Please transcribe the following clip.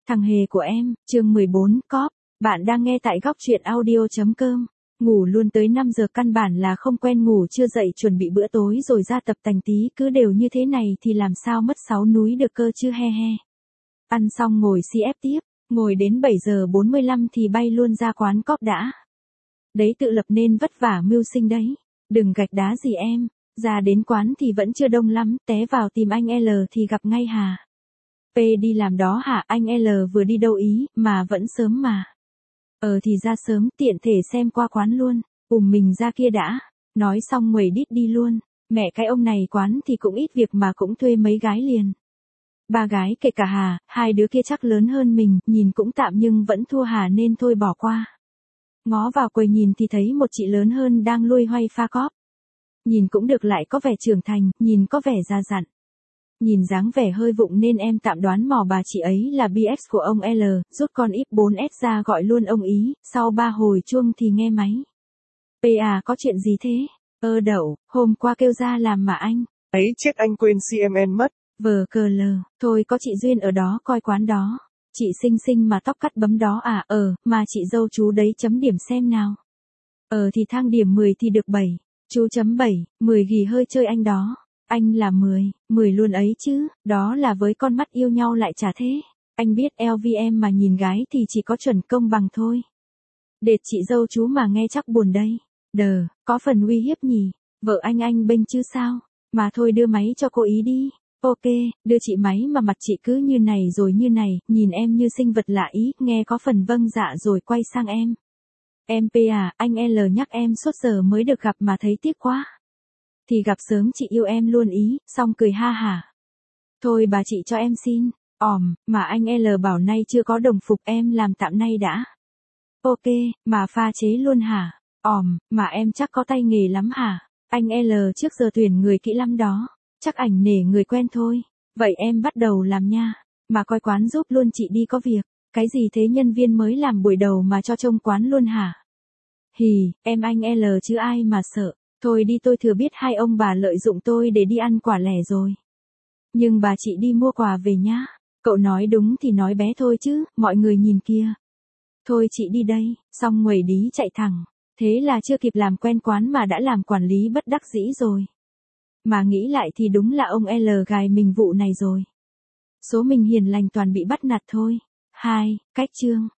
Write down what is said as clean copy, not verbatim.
Thằng hề của em, chương 14, cóp. Bạn đang nghe tại góc truyện audio.com. Ngủ luôn tới 5 giờ căn bản là không quen, ngủ chưa dậy chuẩn bị bữa tối rồi ra tập tành tí, cứ đều như thế này thì làm sao mất 6 núi được cơ chứ, he he. Ăn xong ngồi CF tiếp, ngồi đến 7 giờ 45 thì bay luôn ra quán cóp đã. Đấy, tự lập nên vất vả mưu sinh đấy. Đừng gạch đá gì em. Ra đến quán thì vẫn chưa đông lắm, té vào tìm anh L thì gặp ngay hà. P đi làm đó hả? Anh L vừa đi đâu ý, mà vẫn sớm mà. Thì ra sớm, tiện thể xem qua quán luôn. Mình ra kia đã. Nói xong nguẩy đít đi luôn. Mẹ cái ông này quán thì cũng ít việc mà cũng thuê mấy gái liền. 3 gái kể cả Hà, 2 đứa kia chắc lớn hơn mình, nhìn cũng tạm nhưng vẫn thua Hà nên thôi bỏ qua. Ngó vào quầy nhìn thì thấy một chị lớn hơn đang loay hoay pha cóp. Nhìn cũng được, lại có vẻ trưởng thành, nhìn có vẻ già dặn. Nhìn dáng vẻ hơi vụng nên em tạm đoán mò bà chị ấy là BF của ông L, rút con X4S ra gọi luôn ông ý, sau 3 hồi chuông thì nghe máy. À, có chuyện gì thế? Đậu, hôm qua kêu ra làm mà anh. Ấy chết, anh quên CMN mất. Vờ cờ lờ, thôi có chị Duyên ở đó coi quán đó. Chị xinh xinh mà tóc cắt bấm đó à? Mà chị dâu chú đấy chấm điểm xem nào. Thì thang điểm 10 thì được 7. Chú chấm 7, 10 ghì hơi chơi anh đó. Anh là 10 luôn ấy chứ, đó là với con mắt yêu nhau lại chả thế. Anh biết LVM mà nhìn gái thì chỉ có chuẩn công bằng thôi. Đệt chị dâu chú mà nghe chắc buồn đây. Có phần uy hiếp nhỉ, vợ anh bênh chứ sao. Mà thôi đưa máy cho cô ý đi. Ok, đưa chị máy mà mặt chị cứ như này rồi như này, nhìn em như sinh vật lạ ý, nghe có phần vâng dạ rồi quay sang em. Em P à, anh L nhắc em suốt giờ mới được gặp mà thấy tiếc quá. Thì gặp sớm chị yêu em luôn ý, xong cười ha hả. Thôi bà chị cho em xin. Mà anh L bảo nay chưa có đồng phục, em làm tạm nay đã. Ok, mà pha chế luôn hả? Mà em chắc có tay nghề lắm hả? Anh L trước giờ tuyển người kỹ lắm đó. Chắc ảnh nể người quen thôi. Vậy em bắt đầu làm nha. Mà coi quán giúp luôn chị đi, có việc. Cái gì thế, nhân viên mới làm buổi đầu mà cho trông quán luôn hả? Hì, em anh L chứ ai mà sợ. Thôi đi, tôi thừa biết hai ông bà lợi dụng tôi để đi ăn quả lẻ rồi. Nhưng bà chị đi mua quà về nhá. Cậu nói đúng thì nói bé thôi chứ, mọi người nhìn kia. Thôi chị đi đây, xong nguẩy đí chạy thẳng. Thế là chưa kịp làm quen quán mà đã làm quản lý bất đắc dĩ rồi. Mà nghĩ lại thì đúng là ông L gài mình vụ này rồi. Số mình hiền lành toàn bị bắt nạt thôi. 2. Cách chương.